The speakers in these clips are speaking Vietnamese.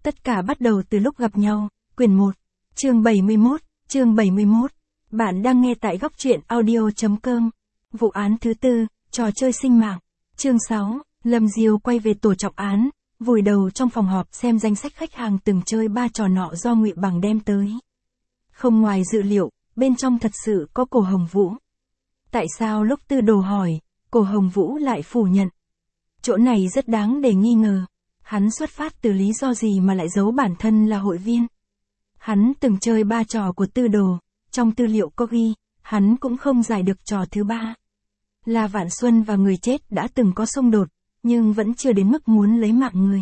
Tất cả bắt đầu từ lúc gặp nhau, quyển 1, chương 71. Bạn đang nghe tại góc truyện audio.com. Vụ án thứ 4, trò chơi sinh mạng. Chương 6, Lâm Diêu quay về tổ trọng án, vùi đầu trong phòng họp xem danh sách khách hàng từng chơi 3 trò nọ do Ngụy Bằng đem tới. Không ngoài dự liệu, bên trong thật sự có Cổ Hồng Vũ. Tại sao lúc Tư Đồ hỏi, Cổ Hồng Vũ lại phủ nhận? Chỗ này rất đáng để nghi ngờ. Hắn xuất phát từ lý do gì mà lại giấu bản thân là hội viên? Hắn từng chơi 3 trò của Tư Đồ, trong tư liệu có ghi, hắn cũng không giải được trò thứ 3. La Vạn Xuân và người chết đã từng có xung đột, nhưng vẫn chưa đến mức muốn lấy mạng người.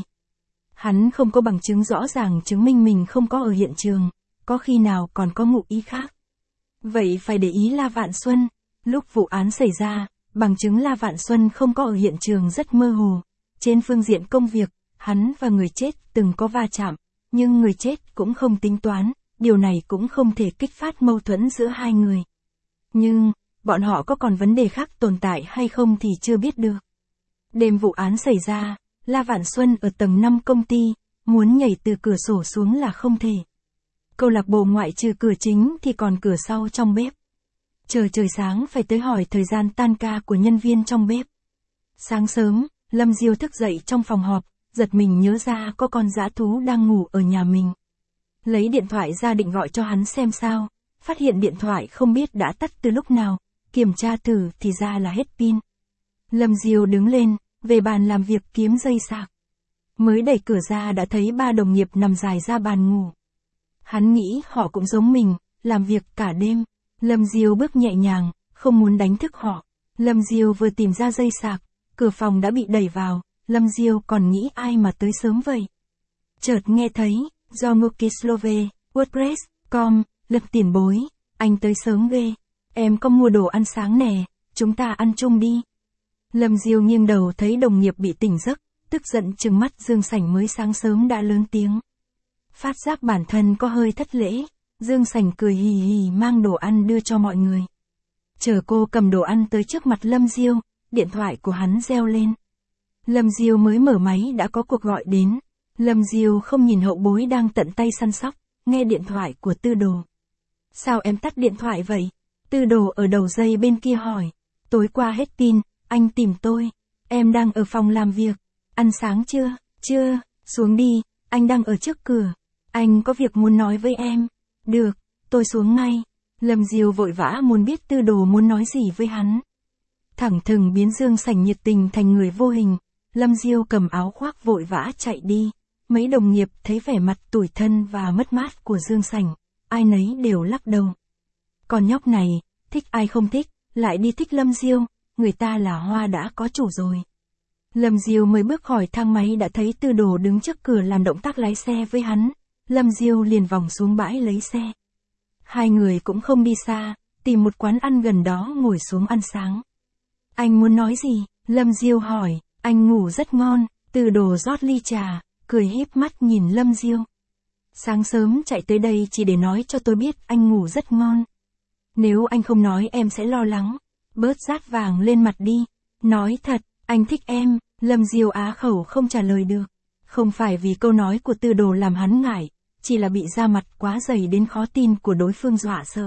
Hắn không có bằng chứng rõ ràng chứng minh mình không có ở hiện trường, có khi nào còn có ngụ ý khác. Vậy phải để ý La Vạn Xuân, lúc vụ án xảy ra, bằng chứng La Vạn Xuân không có ở hiện trường rất mơ hồ. Trên phương diện công việc, hắn và người chết từng có va chạm, nhưng người chết cũng không tính toán, điều này cũng không thể kích phát mâu thuẫn giữa hai người. Nhưng, bọn họ có còn vấn đề khác tồn tại hay không thì chưa biết được. Đêm vụ án xảy ra, La Vạn Xuân ở tầng 5 công ty, muốn nhảy từ cửa sổ xuống là không thể. Câu lạc bộ ngoại trừ cửa chính thì còn cửa sau trong bếp. Chờ trời sáng phải tới hỏi thời gian tan ca của nhân viên trong bếp. Sáng sớm, Lâm Diêu thức dậy trong phòng họp, giật mình nhớ ra có con dã thú đang ngủ ở nhà mình. Lấy điện thoại ra định gọi cho hắn xem sao, phát hiện điện thoại không biết đã tắt từ lúc nào, kiểm tra thử thì ra là hết pin. Lâm Diêu đứng lên, về bàn làm việc kiếm dây sạc. Mới đẩy cửa ra đã thấy 3 đồng nghiệp nằm dài ra bàn ngủ. Hắn nghĩ họ cũng giống mình, làm việc cả đêm. Lâm Diêu bước nhẹ nhàng, không muốn đánh thức họ. Lâm Diêu vừa tìm ra dây sạc, cửa phòng đã bị đẩy vào. Lâm Diêu còn nghĩ ai mà tới sớm vậy. Chợt nghe thấy, do Mukislove, WordPress.com, Lực Tiền Bối, anh tới sớm ghê. Em có mua đồ ăn sáng nè, chúng ta ăn chung đi. Lâm Diêu nghiêng đầu thấy đồng nghiệp bị tỉnh giấc, tức giận trừng mắt Dương Sảnh mới sáng sớm đã lớn tiếng. Phát giác bản thân có hơi thất lễ, Dương Sảnh cười hì hì mang đồ ăn đưa cho mọi người. Chờ cô cầm đồ ăn tới trước mặt Lâm Diêu, điện thoại của hắn reo lên. Lâm Diêu mới mở máy đã có cuộc gọi đến. Lâm Diêu không nhìn hậu bối đang tận tay săn sóc, nghe điện thoại của Tư Đồ. Sao em tắt điện thoại vậy? Tư Đồ ở đầu dây bên kia hỏi. Tối qua hết pin, anh tìm tôi. Em đang ở phòng làm việc. Ăn sáng chưa? Chưa, xuống đi, anh đang ở trước cửa. Anh có việc muốn nói với em. Được, tôi xuống ngay. Lâm Diêu vội vã muốn biết Tư Đồ muốn nói gì với hắn. Thẳng thừng biến Dương Sảnh nhiệt tình thành người vô hình. Lâm Diêu cầm áo khoác vội vã chạy đi. Mấy đồng nghiệp thấy vẻ mặt tủi thân và mất mát của Dương Sảnh, ai nấy đều lắc đầu. Con nhóc này, thích ai không thích, lại đi thích Lâm Diêu, người ta là hoa đã có chủ rồi. Lâm Diêu mới bước khỏi thang máy đã thấy Tư Đồ đứng trước cửa làm động tác lái xe với hắn. Lâm Diêu liền vòng xuống bãi lấy xe. Hai người cũng không đi xa, tìm một quán ăn gần đó ngồi xuống ăn sáng. Anh muốn nói gì? Lâm Diêu hỏi. Anh ngủ rất ngon. Tư Đồ rót ly trà, cười híp mắt nhìn Lâm Diêu. Sáng sớm chạy tới đây chỉ để nói cho tôi biết anh ngủ rất ngon. Nếu anh không nói em sẽ lo lắng. Bớt dát vàng lên mặt đi. Nói thật, anh thích em. Lâm Diêu á khẩu không trả lời được. Không phải vì câu nói của Tư Đồ làm hắn ngại, chỉ là bị da mặt quá dày đến khó tin của đối phương dọa sợ.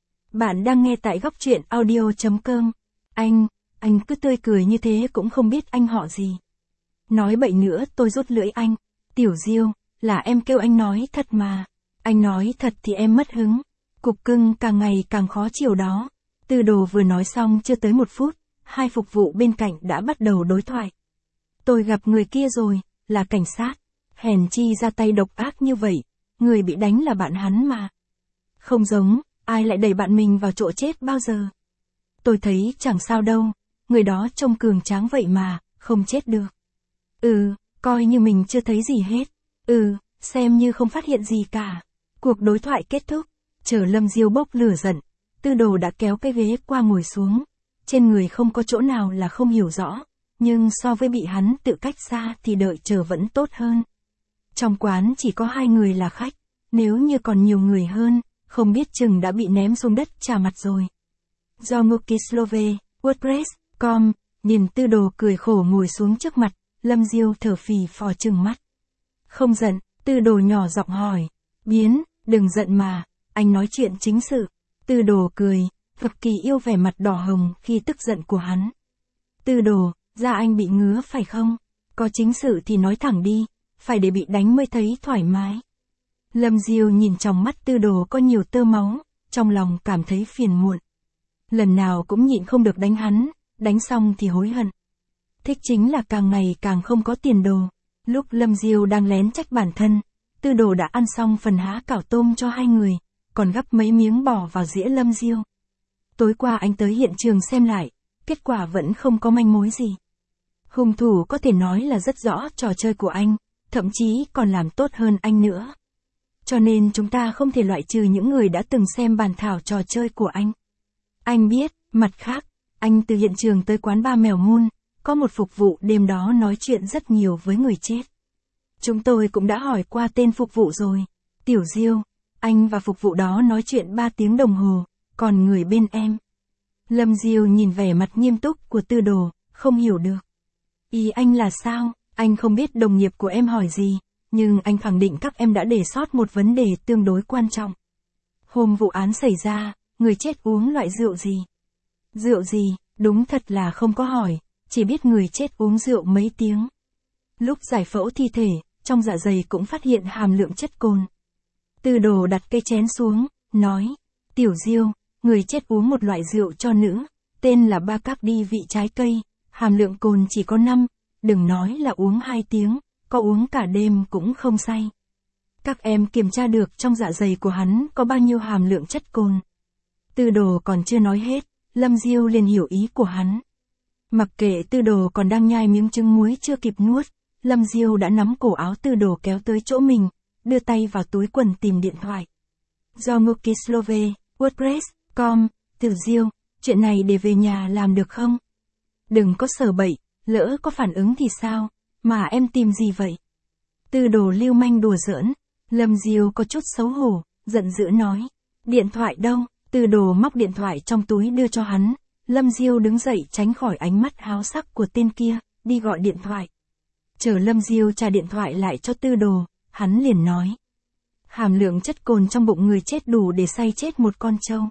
Bạn đang nghe tại góc truyện audio.com. Anh cứ tươi cười như thế cũng không biết anh họ gì. Nói bậy nữa tôi rút lưỡi anh. Tiểu Diêu, là em kêu anh nói thật mà. Anh nói thật thì em mất hứng. Cục cưng càng ngày càng khó chịu đó. Tư Đồ vừa nói xong chưa tới 1 phút, hai phục vụ bên cạnh đã bắt đầu đối thoại. Tôi gặp người kia rồi, là cảnh sát. Hèn chi ra tay độc ác như vậy, người bị đánh là bạn hắn mà. Không giống, ai lại đẩy bạn mình vào chỗ chết bao giờ. Tôi thấy chẳng sao đâu, người đó trông cường tráng vậy mà, không chết được. Coi như mình chưa thấy gì hết. Xem như không phát hiện gì cả. Cuộc đối thoại kết thúc, chờ Lâm Diêu bốc lửa giận, Tư Đồ đã kéo cái ghế qua ngồi xuống. Trên người không có chỗ nào là không hiểu rõ, nhưng so với bị hắn tự cách xa thì đợi chờ vẫn tốt hơn. Trong quán chỉ có 2 người là khách, nếu như còn nhiều người hơn, không biết chừng đã bị ném xuống đất chà mặt rồi. Do Mukislove, WordPress.com, nhìn Tư Đồ cười khổ ngồi xuống trước mặt, Lâm Diêu thở phì phò trừng mắt. Không giận, Tư Đồ nhỏ giọng hỏi. Biến, đừng giận mà, anh nói chuyện chính sự. Tư Đồ cười, cực kỳ yêu vẻ mặt đỏ hồng khi tức giận của hắn. Tư Đồ, da anh bị ngứa phải không? Có chính sự thì nói thẳng đi, phải để bị đánh mới thấy thoải mái. Lâm Diêu nhìn trong mắt Tư Đồ có nhiều tơ máu, trong lòng cảm thấy phiền muộn. Lần nào cũng nhịn không được đánh hắn, đánh xong thì hối hận. Thích chính là càng ngày càng không có tiền đồ. Lúc Lâm Diêu đang lén trách bản thân, Tư Đồ đã ăn xong phần há cảo tôm cho hai người, còn gắp mấy miếng bỏ vào dĩa Lâm Diêu. Tối qua anh tới hiện trường xem lại, kết quả vẫn không có manh mối gì. Hung thủ có thể nói là rất rõ trò chơi của anh, thậm chí còn làm tốt hơn anh nữa. Cho nên chúng ta không thể loại trừ những người đã từng xem bàn thảo trò chơi của anh. Anh biết, mặt khác, anh từ hiện trường tới quán bar Mèo Mun, có một phục vụ đêm đó nói chuyện rất nhiều với người chết. Chúng tôi cũng đã hỏi qua tên phục vụ rồi. Tiểu Diêu, anh và phục vụ đó nói chuyện 3 tiếng đồng hồ, còn người bên em. Lâm Diêu nhìn vẻ mặt nghiêm túc của Tư Đồ, không hiểu được. Ý anh là sao? Anh không biết đồng nghiệp của em hỏi gì, nhưng anh khẳng định các em đã để sót một vấn đề tương đối quan trọng. Hôm vụ án xảy ra, người chết uống loại rượu gì? Rượu gì? Đúng thật là không có hỏi, chỉ biết người chết uống rượu mấy tiếng. Lúc giải phẫu thi thể, trong dạ dày cũng phát hiện hàm lượng chất cồn. Tư Đồ đặt cây chén xuống, nói, Tiểu Diêu, người chết uống một loại rượu cho nữ, tên là Bacardi vị trái cây, hàm lượng cồn chỉ có 5, đừng nói là uống 2 tiếng, có uống cả đêm cũng không say. Các em kiểm tra được trong dạ dày của hắn có bao nhiêu hàm lượng chất cồn. Tư Đồ còn chưa nói hết, Lâm Diêu liền hiểu ý của hắn. Mặc kệ Tư Đồ còn đang nhai miếng trứng muối chưa kịp nuốt, Lâm Diêu đã nắm cổ áo Tư Đồ kéo tới chỗ mình, đưa tay vào túi quần tìm điện thoại. Do Mukislove, WordPress.com, Tiểu Diêu, chuyện này để về nhà làm được không? Đừng có sờ bậy, lỡ có phản ứng thì sao, mà em tìm gì vậy? Tư Đồ lưu manh đùa giỡn, Lâm Diêu có chút xấu hổ, giận dữ nói. Điện thoại đâu? Tư Đồ móc điện thoại trong túi đưa cho hắn, Lâm Diêu đứng dậy tránh khỏi ánh mắt háo sắc của tên kia, đi gọi điện thoại. Chờ Lâm Diêu trả điện thoại lại cho Tư Đồ, hắn liền nói. Hàm lượng chất cồn trong bụng người chết đủ để say chết một con trâu.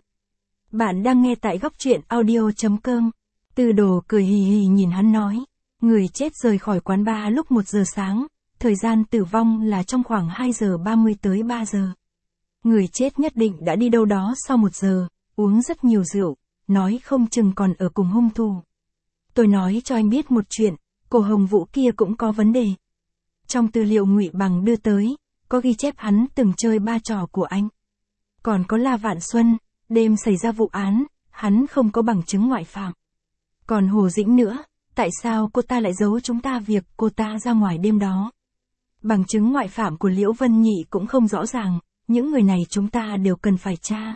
Bạn đang nghe tại góc truyện audio.com. Tư Đồ cười hì hì nhìn hắn nói. Người chết rời khỏi quán bar lúc 1 giờ sáng, thời gian tử vong là trong khoảng 2 giờ 30 tới 3 giờ. Người chết nhất định đã đi đâu đó sau 1 giờ, uống rất nhiều rượu, nói không chừng còn ở cùng hung thủ. Tôi nói cho anh biết một chuyện, cổ Hồng Vũ kia cũng có vấn đề. Trong tư liệu Ngụy Bằng đưa tới, có ghi chép hắn từng chơi 3 trò của anh. Còn có La Vạn Xuân, đêm xảy ra vụ án, hắn không có bằng chứng ngoại phạm. Còn Hồ Dĩnh nữa, tại sao cô ta lại giấu chúng ta việc cô ta ra ngoài đêm đó? Bằng chứng ngoại phạm của Liễu Vân Nhị cũng không rõ ràng, những người này chúng ta đều cần phải tra.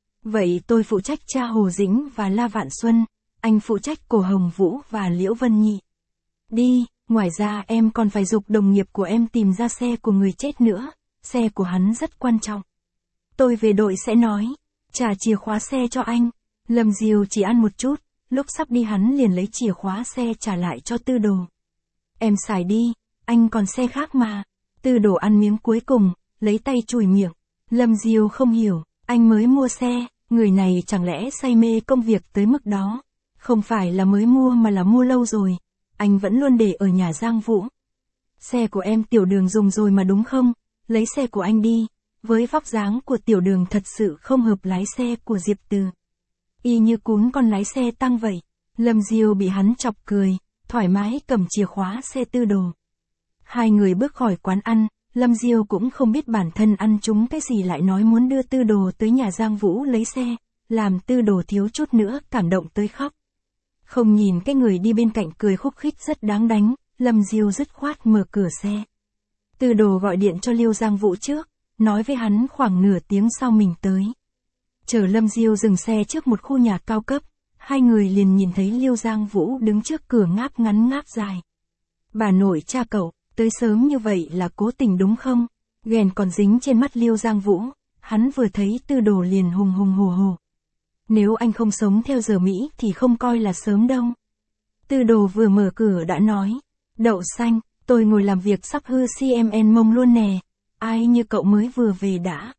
Vậy tôi phụ trách tra Hồ Dĩnh và La Vạn Xuân, anh phụ trách cổ Hồng Vũ và Liễu Vân Nhị. Đi, ngoài ra em còn phải giục đồng nghiệp của em tìm ra xe của người chết nữa, xe của hắn rất quan trọng. Tôi về đội sẽ nói, trả chìa khóa xe cho anh. Lâm Diêu chỉ ăn một chút, lúc sắp đi hắn liền lấy chìa khóa xe trả lại cho Tư Đồ. Em xài đi, anh còn xe khác mà. Tư Đồ ăn miếng cuối cùng, lấy tay chùi miệng. Lâm Diêu không hiểu, anh mới mua xe, người này chẳng lẽ say mê công việc tới mức đó. Không phải là mới mua mà là mua lâu rồi, anh vẫn luôn để ở nhà Giang Vũ. Xe của em Tiểu Đường dùng rồi mà đúng không? Lấy xe của anh đi. Với vóc dáng của Tiểu Đường thật sự không hợp lái xe của Diệp Từ. Y như cún con lái xe tăng vậy. Lâm Diêu bị hắn chọc cười, thoải mái cầm chìa khóa xe Tư Đồ. Hai người bước khỏi quán ăn, Lâm Diêu cũng không biết bản thân ăn trúng cái gì lại nói muốn đưa Tư Đồ tới nhà Giang Vũ lấy xe, làm Tư Đồ thiếu chút nữa cảm động tới khóc. Không nhìn cái người đi bên cạnh cười khúc khích rất đáng đánh, Lâm Diêu dứt khoát mở cửa xe. Tư Đồ gọi điện cho Liêu Giang Vũ trước, nói với hắn khoảng nửa tiếng sau mình tới. Chờ Lâm Diêu dừng xe trước một khu nhà cao cấp, hai người liền nhìn thấy Liêu Giang Vũ đứng trước cửa ngáp ngắn ngáp dài. Bà nội cha cậu, tới sớm như vậy là cố tình đúng không? Ghen còn dính trên mắt Liêu Giang Vũ, hắn vừa thấy Tư Đồ liền hùng hùng hổ hổ. Nếu anh không sống theo giờ Mỹ thì không coi là sớm đâu. Tư Đồ vừa mở cửa đã nói, đậu xanh, tôi ngồi làm việc sắp hư CMN mông luôn nè, ai như cậu mới vừa về đã.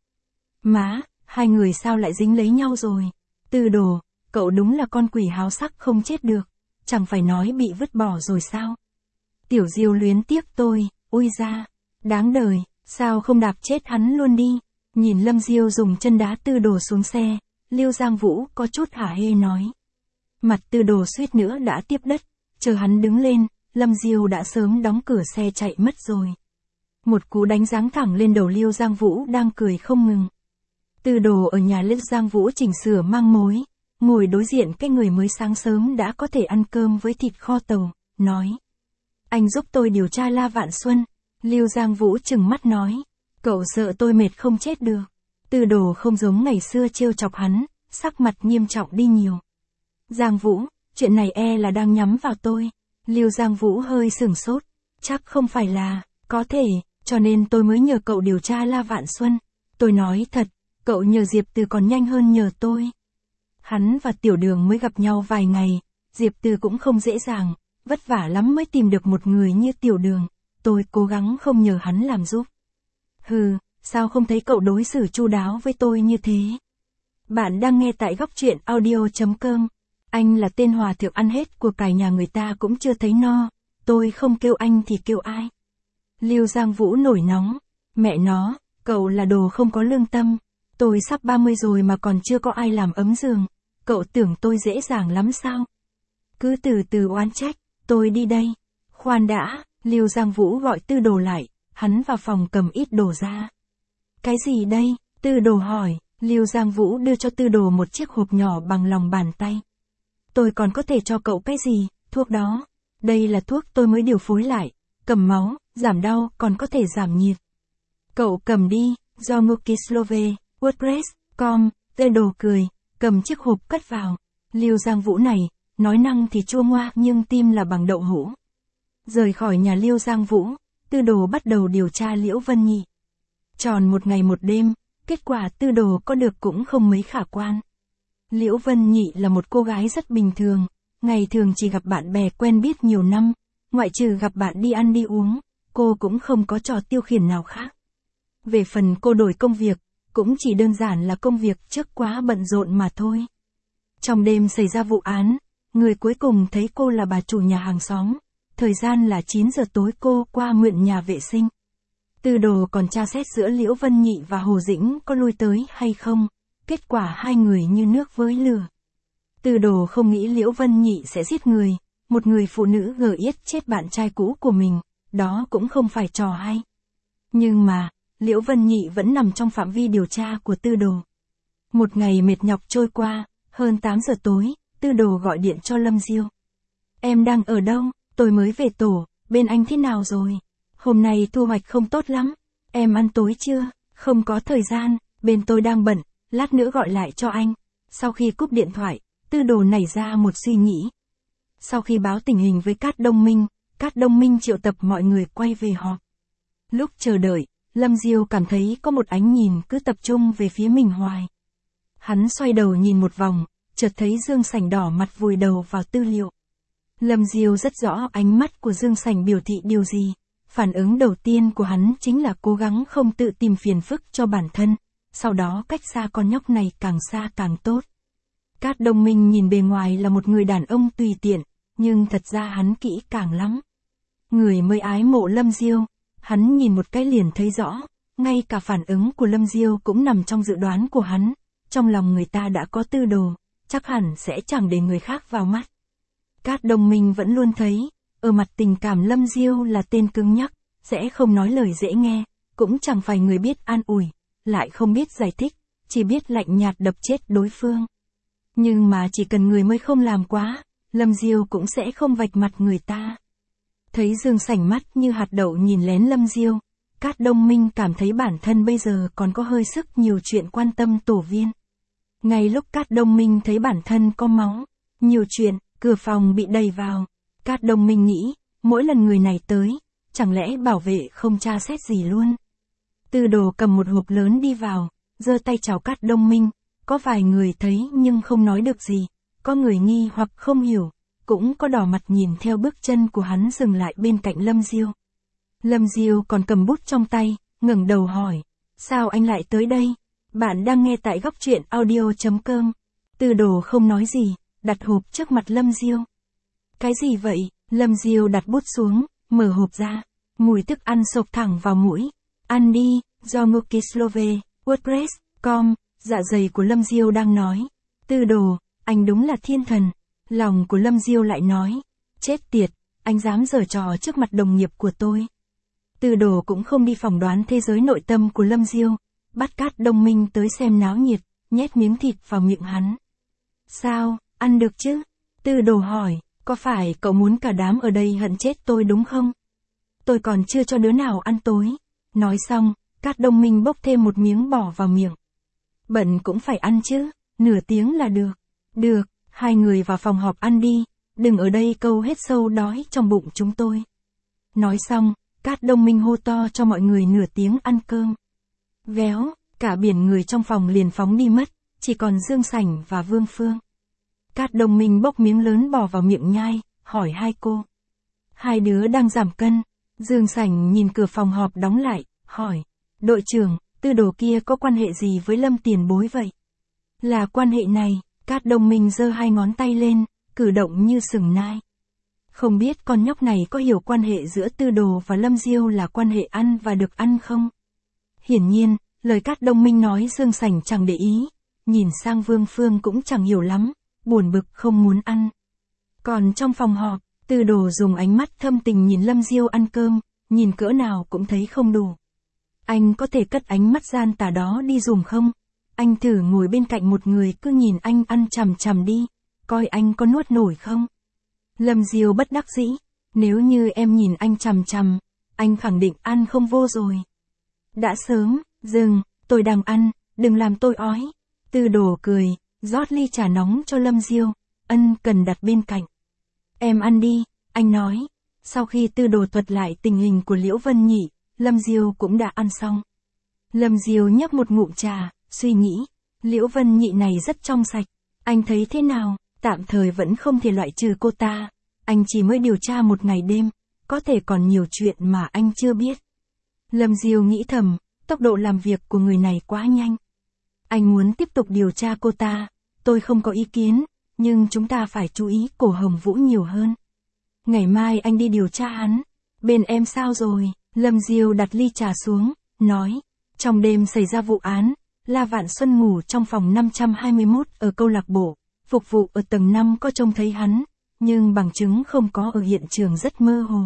Má, hai người sao lại dính lấy nhau rồi? Tư Đồ, cậu đúng là con quỷ háo sắc không chết được, chẳng phải nói bị vứt bỏ rồi sao? Tiểu Diêu luyến tiếc tôi, ôi ra, đáng đời, sao không đạp chết hắn luôn đi? Nhìn Lâm Diêu dùng chân đá Tư Đồ xuống xe, Lưu Giang Vũ có chút hả hê nói. Mặt Tư Đồ suýt nữa đã tiếp đất, chờ hắn đứng lên, Lâm Diêu đã sớm đóng cửa xe chạy mất rồi. Một cú đánh giáng thẳng lên đầu Lưu Giang Vũ đang cười không ngừng. Tư Đồ ở nhà Lưu Giang Vũ chỉnh sửa mang mối, ngồi đối diện cái người mới sáng sớm đã có thể ăn cơm với thịt kho tàu, nói. Anh giúp tôi điều tra La Vạn Xuân. Lưu Giang Vũ trừng mắt nói. Cậu sợ tôi mệt không chết được. Tư Đồ không giống ngày xưa trêu chọc hắn, sắc mặt nghiêm trọng đi nhiều. Giang Vũ, chuyện này là đang nhắm vào tôi. Lưu Giang Vũ hơi sửng sốt. Chắc không phải là, có thể, cho nên tôi mới nhờ cậu điều tra La Vạn Xuân. Tôi nói thật, cậu nhờ Diệp Từ còn nhanh hơn nhờ tôi. Hắn và Tiểu Đường mới gặp nhau vài ngày, Diệp Từ cũng không dễ dàng, vất vả lắm mới tìm được một người như Tiểu Đường, tôi cố gắng không nhờ hắn làm giúp. Hừ, sao không thấy cậu đối xử chu đáo với tôi như thế? Bạn đang nghe tại góc truyện audio.com. Anh là tên hòa thượng ăn hết của cải nhà người ta cũng chưa thấy no, tôi không kêu anh thì kêu ai? Lưu Giang Vũ nổi nóng, mẹ nó, cậu là đồ không có lương tâm, tôi sắp 30 rồi mà còn chưa có ai làm ấm giường, cậu tưởng tôi dễ dàng lắm sao? Cứ từ từ oán trách, tôi đi đây. Khoan đã, Lưu Giang Vũ gọi Tư Đồ lại, hắn vào phòng cầm ít đồ ra. Cái gì đây? Tư Đồ hỏi, Lưu Giang Vũ đưa cho Tư Đồ một chiếc hộp nhỏ bằng lòng bàn tay. Tôi còn có thể cho cậu cái gì? Thuốc đó. Đây là thuốc tôi mới điều phối lại, cầm máu, giảm đau, còn có thể giảm nhiệt. Cậu cầm đi, do Mukislove, WordPress.com, Tư Đồ cười, cầm chiếc hộp cất vào. Lưu Giang Vũ này, nói năng thì chua ngoa nhưng tim là bằng đậu hũ. Rời khỏi nhà Lưu Giang Vũ, Tư Đồ bắt đầu điều tra Liễu Vân Nhị. Tròn một ngày một đêm, kết quả Tư Đồ có được cũng không mấy khả quan. Liễu Vân Nhị là một cô gái rất bình thường, ngày thường chỉ gặp bạn bè quen biết nhiều năm, ngoại trừ gặp bạn đi ăn đi uống, cô cũng không có trò tiêu khiển nào khác. Về phần cô đổi công việc, cũng chỉ đơn giản là công việc trước quá bận rộn mà thôi. Trong đêm xảy ra vụ án, người cuối cùng thấy cô là bà chủ nhà hàng xóm, thời gian là 9 giờ tối cô qua mượn nhà vệ sinh. Tư Đồ còn tra xét giữa Liễu Vân Nhị và Hồ Dĩnh có lui tới hay không, kết quả hai người như nước với lửa. Tư Đồ không nghĩ Liễu Vân Nhị sẽ giết người, một người phụ nữ gờ yết chết bạn trai cũ của mình, đó cũng không phải trò hay. Nhưng mà, Liễu Vân Nhị vẫn nằm trong phạm vi điều tra của Tư Đồ. Một ngày mệt nhọc trôi qua, hơn 8 giờ tối, Tư Đồ gọi điện cho Lâm Diêu. Em đang ở đâu? Tôi mới về tổ, bên anh thế nào rồi? Hôm nay thu hoạch không tốt lắm. Em ăn tối chưa? Không có thời gian, bên tôi đang bận, lát nữa gọi lại cho anh. Sau khi cúp điện thoại, Tư Đồ nảy ra một suy nghĩ. Sau khi báo tình hình với Cát Đông Minh triệu tập mọi người quay về họp. Lúc chờ đợi, Lâm Diêu cảm thấy có một ánh nhìn cứ tập trung về phía mình hoài. Hắn xoay đầu nhìn một vòng, chợt thấy Dương Sảnh đỏ mặt vùi đầu vào tư liệu. Lâm Diêu rất rõ ánh mắt của Dương Sảnh biểu thị điều gì. Phản ứng đầu tiên của hắn chính là cố gắng không tự tìm phiền phức cho bản thân, sau đó cách xa con nhóc này càng xa càng tốt. Cát Đông Minh nhìn bề ngoài là một người đàn ông tùy tiện, nhưng thật ra hắn kỹ càng lắm. Người mới ái mộ Lâm Diêu, hắn nhìn một cái liền thấy rõ, ngay cả phản ứng của Lâm Diêu cũng nằm trong dự đoán của hắn, trong lòng người ta đã có Tư Đồ, chắc hẳn sẽ chẳng để người khác vào mắt. Cát Đông Minh vẫn luôn thấy, ở mặt tình cảm Lâm Diêu là tên cứng nhắc, sẽ không nói lời dễ nghe, cũng chẳng phải người biết an ủi, lại không biết giải thích, chỉ biết lạnh nhạt đập chết đối phương. Nhưng mà chỉ cần người mới không làm quá, Lâm Diêu cũng sẽ không vạch mặt người ta. Thấy Dương Sảnh mắt như hạt đậu nhìn lén Lâm Diêu, Cát Đông Minh cảm thấy bản thân bây giờ còn có hơi sức nhiều chuyện quan tâm tổ viên. Ngay lúc Cát Đông Minh thấy bản thân có máu, nhiều chuyện, cửa phòng bị đẩy vào. Cát Đông Minh nghĩ, mỗi lần người này tới, chẳng lẽ bảo vệ không tra xét gì luôn. Tư Đồ cầm một hộp lớn đi vào, giơ tay chào Cát Đông Minh, có vài người thấy nhưng không nói được gì, có người nghi hoặc không hiểu, cũng có đỏ mặt nhìn theo bước chân của hắn dừng lại bên cạnh Lâm Diêu. Lâm Diêu còn cầm bút trong tay, ngẩng đầu hỏi. Sao anh lại tới đây? Bạn đang nghe tại góc truyện audio.com. Tư Đồ không nói gì, đặt hộp trước mặt Lâm Diêu. Cái gì vậy? Lâm Diêu đặt bút xuống, mở hộp ra. Mùi thức ăn xộc thẳng vào mũi. Ăn đi, do Mukislove, WordPress.com, dạ dày của Lâm Diêu đang nói. Tư Đồ, anh đúng là thiên thần. Lòng của Lâm Diêu lại nói. Chết tiệt, anh dám giở trò trước mặt đồng nghiệp của tôi. Tư Đồ cũng không đi phỏng đoán thế giới nội tâm của Lâm Diêu. Bắt Cát Đông Minh tới xem náo nhiệt, nhét miếng thịt vào miệng hắn. Sao, ăn được chứ? Tư Đồ hỏi, có phải cậu muốn cả đám ở đây hận chết tôi đúng không? Tôi còn chưa cho đứa nào ăn tối. Nói xong, Cát Đông Minh bốc thêm một miếng bỏ vào miệng. Bận cũng phải ăn chứ, nửa tiếng là được. Được, hai người vào phòng họp ăn đi, đừng ở đây câu hết sâu đói trong bụng chúng tôi. Nói xong, Cát Đông Minh hô to cho mọi người nửa tiếng ăn cơm. Véo, cả biển người trong phòng liền phóng đi mất, chỉ còn Dương Sảnh và Vương Phương. Cát Đông Minh bốc miếng lớn bỏ vào miệng nhai, hỏi hai cô. Hai đứa đang giảm cân. Dương Sảnh nhìn cửa phòng họp đóng lại, hỏi. Đội trưởng, Tư Đồ kia có quan hệ gì với Lâm tiền bối vậy? Là quan hệ này, Cát Đông Minh giơ hai ngón tay lên, cử động như sừng nai. Không biết con nhóc này có hiểu quan hệ giữa Tư Đồ và Lâm Diêu là quan hệ ăn và được ăn không? Hiển nhiên, lời Cát Đông Minh nói Dương Sảnh chẳng để ý, nhìn sang Vương Phương cũng chẳng hiểu lắm, buồn bực không muốn ăn. Còn trong phòng họp, Tư Đồ dùng ánh mắt thâm tình nhìn Lâm Diêu ăn cơm, nhìn cỡ nào cũng thấy không đủ. Anh có thể cất ánh mắt gian tà đó đi dùm không? Anh thử ngồi bên cạnh một người cứ nhìn anh ăn chằm chằm đi, coi anh có nuốt nổi không? Lâm Diêu bất đắc dĩ, nếu như em nhìn anh chằm chằm, anh khẳng định ăn không vô rồi. Đã sớm, dừng, tôi đang ăn, đừng làm tôi ói. Tư Đồ cười, rót ly trà nóng cho Lâm Diêu, ân cần đặt bên cạnh. Em ăn đi, anh nói. Sau khi Tư Đồ thuật lại tình hình của Liễu Vân Nhị, Lâm Diêu cũng đã ăn xong. Lâm Diêu nhấp một ngụm trà, suy nghĩ, Liễu Vân Nhị này rất trong sạch, anh thấy thế nào? Tạm thời vẫn không thể loại trừ cô ta, anh chỉ mới điều tra một ngày đêm, có thể còn nhiều chuyện mà anh chưa biết. Lâm Diêu nghĩ thầm, tốc độ làm việc của người này quá nhanh. Anh muốn tiếp tục điều tra cô ta, tôi không có ý kiến, nhưng chúng ta phải chú ý Cổ Hồng Vũ nhiều hơn. Ngày mai anh đi điều tra hắn. Bên em sao rồi? Lâm Diêu đặt ly trà xuống, nói, trong đêm xảy ra vụ án, La Vạn Xuân ngủ trong phòng 521 ở câu lạc bộ, phục vụ ở tầng 5 có trông thấy hắn, nhưng bằng chứng không có ở hiện trường rất mơ hồ.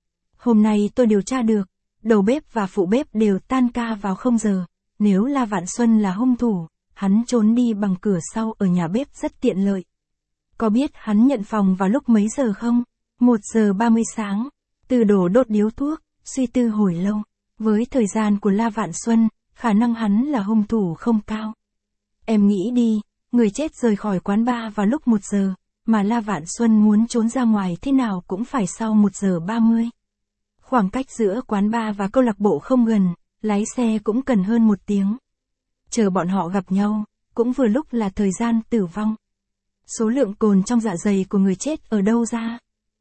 Hôm nay tôi điều tra được, đầu bếp và phụ bếp đều tan ca vào 0 giờ, nếu La Vạn Xuân là hung thủ, hắn trốn đi bằng cửa sau ở nhà bếp rất tiện lợi. Có biết hắn nhận phòng vào lúc mấy giờ không? 1 giờ 30 sáng. Tư Đồ đốt điếu thuốc, suy tư hồi lâu. Với thời gian của La Vạn Xuân, khả năng hắn là hung thủ không cao. Em nghĩ đi, người chết rời khỏi quán bar vào lúc 1 giờ, mà La Vạn Xuân muốn trốn ra ngoài thế nào cũng phải sau 1 giờ 30. Khoảng cách giữa quán bar và câu lạc bộ không gần, lái xe cũng cần hơn 1 tiếng. Chờ bọn họ gặp nhau, cũng vừa lúc là thời gian tử vong. Số lượng cồn trong dạ dày của người chết ở đâu ra?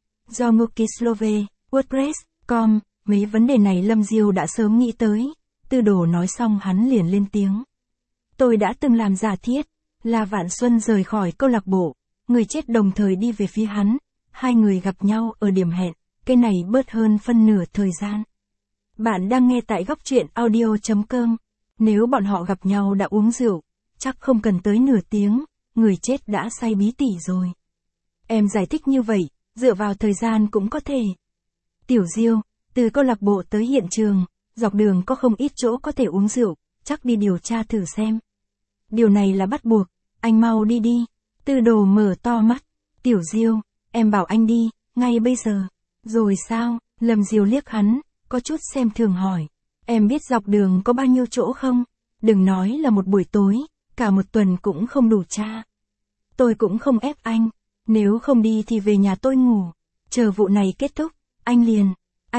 Do Mukislove, WordPress.com, mấy vấn đề này Lâm Diêu đã sớm nghĩ tới. Tư Đồ nói xong hắn liền lên tiếng. Tôi đã từng làm giả thiết, La Vạn Xuân rời khỏi câu lạc bộ, người chết đồng thời đi về phía hắn, hai người gặp nhau ở điểm hẹn, cái này bớt hơn phân nửa thời gian. Bạn đang nghe tại góc truyện audio.com, nếu bọn họ gặp nhau đã uống rượu, chắc không cần tới nửa tiếng, người chết đã say bí tỉ rồi. Em giải thích như vậy, dựa vào thời gian cũng có thể. Tiểu Diêu, từ câu lạc bộ tới hiện trường, dọc đường có không ít chỗ có thể uống rượu, chắc đi điều tra thử xem. Điều này là bắt buộc, anh mau đi đi. Tư Đồ mở to mắt. Tiểu Diêu, em bảo anh đi, ngay bây giờ. Rồi sao? Lâm Diêu liếc hắn, có chút xem thường hỏi. Em biết dọc đường có bao nhiêu chỗ không? Đừng nói là một buổi tối, cả một tuần cũng không đủ tra. Tôi cũng không ép anh, nếu không đi thì về nhà tôi ngủ. Chờ vụ này kết thúc, anh liền.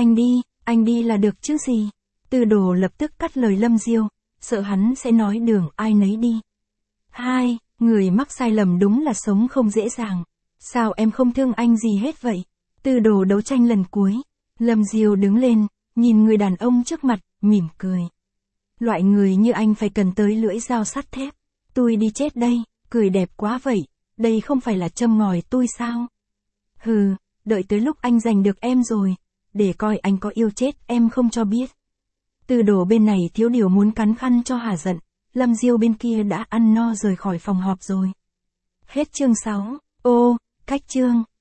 Anh đi là được chứ gì? Tư Đồ lập tức cắt lời Lâm Diêu, sợ hắn sẽ nói đường ai nấy đi. Hai, người mắc sai lầm đúng là sống không dễ dàng. Sao em không thương anh gì hết vậy? Tư Đồ đấu tranh lần cuối. Lâm Diêu đứng lên, nhìn người đàn ông trước mặt, mỉm cười. Loại người như anh phải cần tới lưỡi dao sắt thép. Tôi đi chết đây, cười đẹp quá vậy, đây không phải là châm ngòi tôi sao? Hừ, đợi tới lúc anh giành được em rồi, để coi anh có yêu chết em không cho biết. Từ đổ bên này thiếu điều muốn cắn khăn cho hả giận, Lâm Diêu bên kia đã ăn no rời khỏi phòng họp rồi. Hết chương 6. Ô, cách chương.